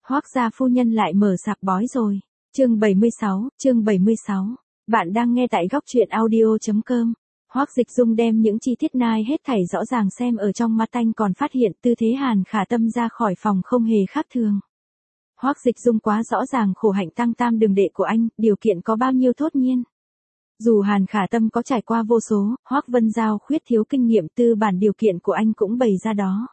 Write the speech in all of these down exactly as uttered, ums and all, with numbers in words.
Hoác gia phu nhân lại mở sạp bói rồi. Chương bảy mươi sáu, chương bảy mươi sáu. Bạn đang nghe tại góc truyện audio chấm com. Hoác Dịch Dung đem những chi tiết nai hết thảy rõ ràng xem ở trong mắt anh, còn phát hiện tư thế Hàn Khả Tâm ra khỏi phòng không hề khác thường. Hoác Dịch Dung quá rõ ràng khổ hạnh tăng tam đường đệ của anh, điều kiện có bao nhiêu thốt nhiên. Dù Hàn Khả Tâm có trải qua vô số, Hoác Vân Giao khuyết thiếu kinh nghiệm, tư bản điều kiện của anh cũng bày ra đó.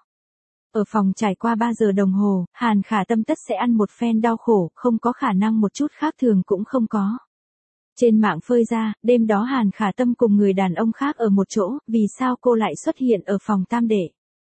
Ở phòng trải qua ba giờ đồng hồ, Hàn Khả Tâm tất sẽ ăn một phen đau khổ, không có khả năng một chút khác thường cũng không có. Trên mạng phơi ra, đêm đó Hàn Khả Tâm cùng người đàn ông khác ở một chỗ, vì sao cô lại xuất hiện ở phòng tam đệ?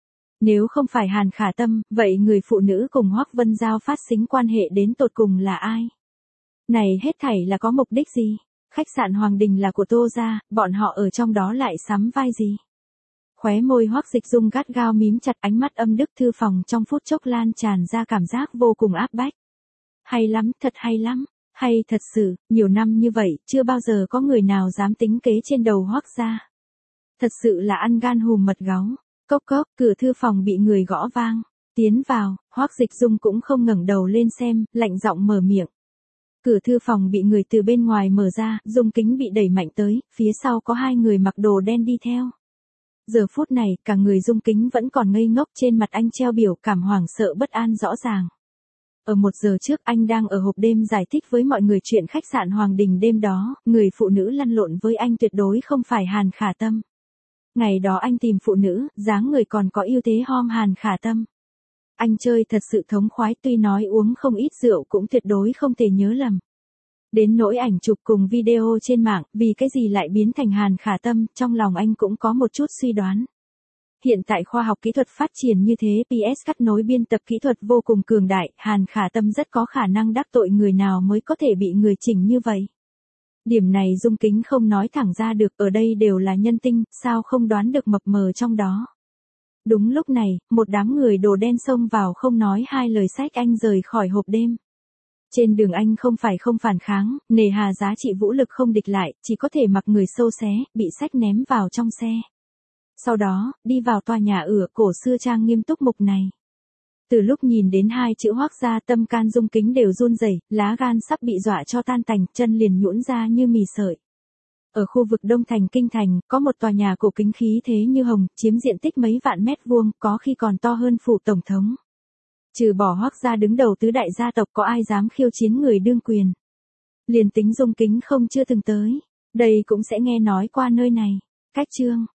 Nếu không phải Hàn Khả Tâm, vậy người phụ nữ cùng Hoác Vân Giao phát sinh quan hệ đến tột cùng là ai? Này hết thảy là có mục đích gì? Khách sạn Hoàng Đình là của Tô gia, bọn họ ở trong đó lại sắm vai gì? Khóe môi Hoác Dịch Dung gắt gao mím chặt, ánh mắt âm đức, thư phòng trong phút chốc lan tràn ra cảm giác vô cùng áp bách. Hay lắm, thật hay lắm, hay thật sự, nhiều năm như vậy, chưa bao giờ có người nào dám tính kế trên đầu Hoác gia. Thật sự là ăn gan hùm mật gáu. Cốc cốc, cửa thư phòng bị người gõ vang. Tiến vào, Hoác Dịch Dung cũng không ngẩng đầu lên xem, lạnh giọng mở miệng. Cửa thư phòng bị người từ bên ngoài mở ra, Dung kính bị đẩy mạnh tới, phía sau có hai người mặc đồ đen đi theo. Giờ phút này, cả người Dung kính vẫn còn ngây ngốc, trên mặt anh treo biểu cảm hoảng sợ bất an rõ ràng. Ở một giờ trước anh đang ở hộp đêm giải thích với mọi người chuyện khách sạn Hoàng Đình đêm đó, người phụ nữ lăn lộn với anh tuyệt đối không phải Hàn Khả Tâm. Ngày đó anh tìm phụ nữ, dáng người còn có ưu thế hom Hàn Khả Tâm. Anh chơi thật sự thống khoái, tuy nói uống không ít rượu cũng tuyệt đối không thể nhớ lầm. Đến nỗi ảnh chụp cùng video trên mạng, vì cái gì lại biến thành Hàn Khả Tâm, trong lòng anh cũng có một chút suy đoán. Hiện tại khoa học kỹ thuật phát triển như thế, pê ét cắt nối biên tập kỹ thuật vô cùng cường đại, Hàn Khả Tâm rất có khả năng đắc tội người nào mới có thể bị người chỉnh như vậy. Điểm này Dung kính không nói thẳng ra được, ở đây đều là nhân tinh, sao không đoán được mập mờ trong đó. Đúng lúc này, một đám người đồ đen xông vào, không nói hai lời xách anh rời khỏi hộp đêm. Trên đường anh không phải không phản kháng, nề hà giá trị vũ lực không địch lại, chỉ có thể mặc người sâu xé, bị xách ném vào trong xe. Sau đó, đi vào tòa nhà ở cổ xưa trang nghiêm túc mục này. Từ lúc nhìn đến hai chữ Hoác gia, tâm can Dung kính đều run rẩy, lá gan sắp bị dọa cho tan tành, chân liền nhũn ra như mì sợi. Ở khu vực Đông Thành Kinh Thành, có một tòa nhà cổ kính khí thế như hồng, chiếm diện tích mấy vạn mét vuông, có khi còn to hơn phủ tổng thống. Trừ bỏ Hoác gia đứng đầu tứ đại gia tộc, có ai dám khiêu chiến người đương quyền. Liền tính Dung kính không chưa từng tới, đây cũng sẽ nghe nói qua nơi này. Cách chương